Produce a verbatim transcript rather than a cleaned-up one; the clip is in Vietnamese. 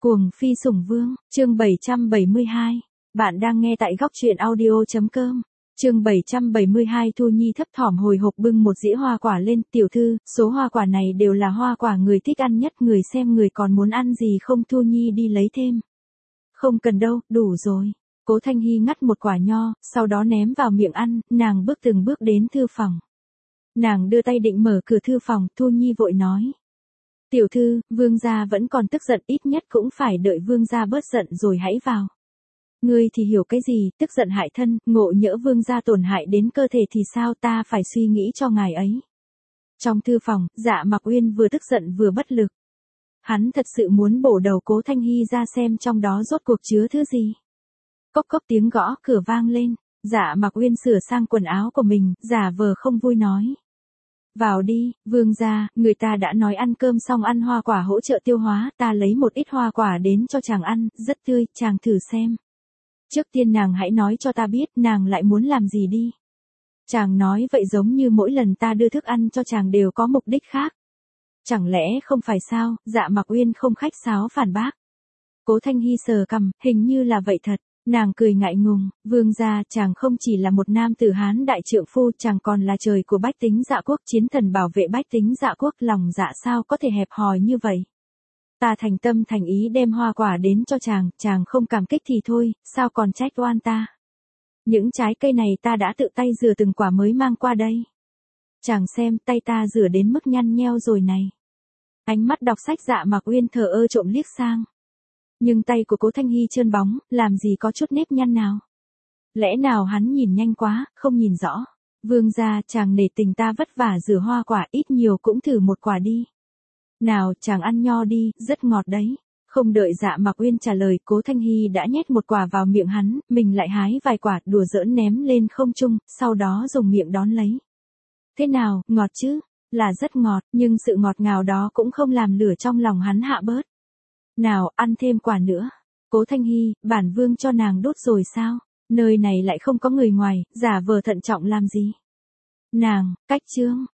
Cuồng phi sủng vương, chương bảy trăm bảy mươi hai. Bạn đang nghe tại góc truyện audio.com. Chương bảy trăm bảy mươi hai. Thu Nhi thấp thỏm hồi hộp bưng một dĩa hoa quả lên. Tiểu thư, số hoa quả này đều là hoa quả người thích ăn nhất. Người xem người còn muốn ăn gì không? Thu Nhi đi lấy thêm. Không cần đâu, đủ rồi. Cố Thanh Hy ngắt một quả nho, sau đó ném vào miệng ăn. Nàng bước từng bước đến thư phòng. Nàng đưa tay định mở cửa thư phòng. Thu Nhi vội nói: Tiểu thư, vương gia vẫn còn tức giận, ít nhất cũng phải đợi vương gia bớt giận rồi hãy vào. Ngươi thì hiểu cái gì, tức giận hại thân, ngộ nhỡ vương gia tổn hại đến cơ thể thì sao, ta phải suy nghĩ cho ngài ấy. Trong thư phòng, Dạ Mặc Uyên vừa tức giận vừa bất lực. Hắn thật sự muốn bổ đầu Cố Thanh Hy ra xem trong đó rốt cuộc chứa thứ gì. Cốc cốc tiếng gõ cửa vang lên, Dạ Mặc Uyên sửa sang quần áo của mình, giả vờ không vui nói: Vào đi, vương gia, người ta đã nói ăn cơm xong ăn hoa quả hỗ trợ tiêu hóa, ta lấy một ít hoa quả đến cho chàng ăn, rất tươi, chàng thử xem. Trước tiên nàng hãy nói cho ta biết nàng lại muốn làm gì đi. Chàng nói vậy giống như mỗi lần ta đưa thức ăn cho chàng đều có mục đích khác. Chẳng lẽ không phải sao? Dạ Mặc Uyên không khách sáo phản bác. Cố Thanh Hy sờ cằm, hình như là vậy thật. Nàng cười ngại ngùng: vương gia, chàng không chỉ là một nam tử Hán đại trượng phu, chàng còn là trời của bách tính Dạ quốc, chiến thần bảo vệ bách tính Dạ quốc, lòng dạ sao có thể hẹp hòi như vậy. Ta thành tâm thành ý đem hoa quả đến cho chàng, chàng không cảm kích thì thôi, sao còn trách oan ta. Những trái cây này ta đã tự tay rửa từng quả mới mang qua đây. Chàng xem, tay ta rửa đến mức nhăn nheo rồi này. Ánh mắt đọc sách Dạ Mặc Uyên thờ ơ trộm liếc sang. Nhưng tay của Cố Thanh Hy trơn bóng, làm gì có chút nếp nhăn nào. Lẽ nào hắn nhìn nhanh quá, không nhìn rõ. Vương gia, chàng nể tình ta vất vả rửa hoa quả, ít nhiều cũng thử một quả đi. Nào, chàng ăn nho đi, rất ngọt đấy. Không đợi Dạ Mặc Uyên trả lời, Cố Thanh Hy đã nhét một quả vào miệng hắn, mình lại hái vài quả, đùa giỡn ném lên không trung, sau đó dùng miệng đón lấy. Thế nào, ngọt chứ? Là rất ngọt, nhưng sự ngọt ngào đó cũng không làm lửa trong lòng hắn hạ bớt. Nào, ăn thêm quả nữa. Cố Thanh Hy, bản vương cho nàng đốt rồi sao? Nơi này lại không có người ngoài, giả vờ thận trọng làm gì? Nàng, cách chương,